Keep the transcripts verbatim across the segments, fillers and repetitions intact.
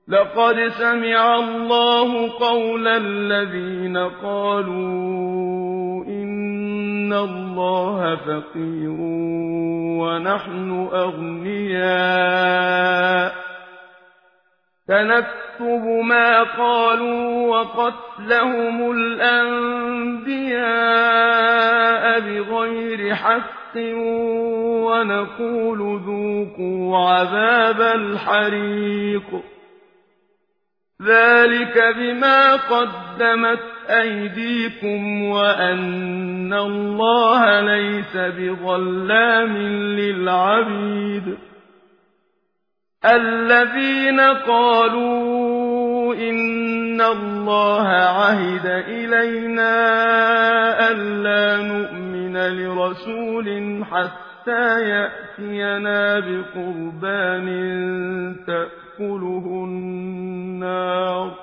لقد سمع الله قول الذين قالوا إن الله فقير ونحن أغنياء سنكتب ما قالوا وقتلهم الأنبياء بغير حق ونقول ذوقوا عذاب الحريق ذلك بما قدمت أيديكم وأن الله ليس بظلام للعبيد الذين قالوا إن الله عهد إلينا ألا نؤمن لرسول حتى يأتينا بقربان تأكله النار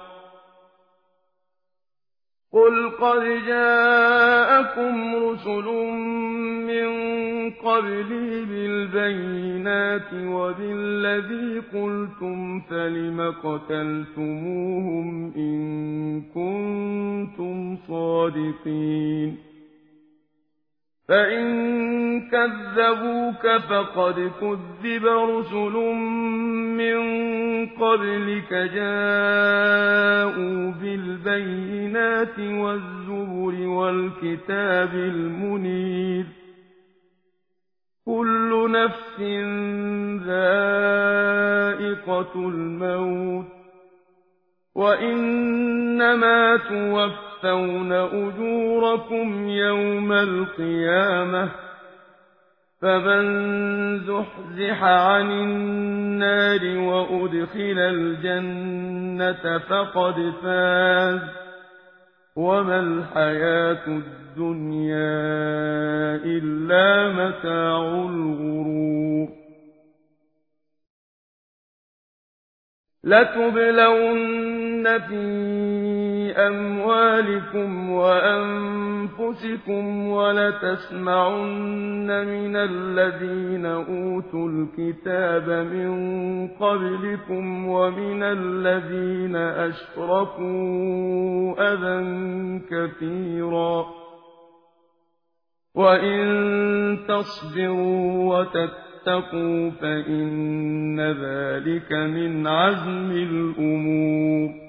قل قد جاءكم رسل من قبلي بالبينات وبالذي قلتم فلم قتلتموهم إن كنتم صادقين فإن كذبوك فقد كذب رسل من قبلك جاءوا بالبينات والزبر والكتاب المنير كل نفس ذائقة الموت وإنما توفون أجوركم يوم القيامة فمن زحزح عن النار وأدخل الجنة فقد فاز وما الحياة الدنيا إلا متاع الغرور لتبلون في أموالكم وأنفسكم ولتسمعن من الذين أوتوا الكتاب من قبلكم ومن الذين أشركوا أذى كثيرا وإن تصبروا وتتقوا فإن ذلك من عزم الأمور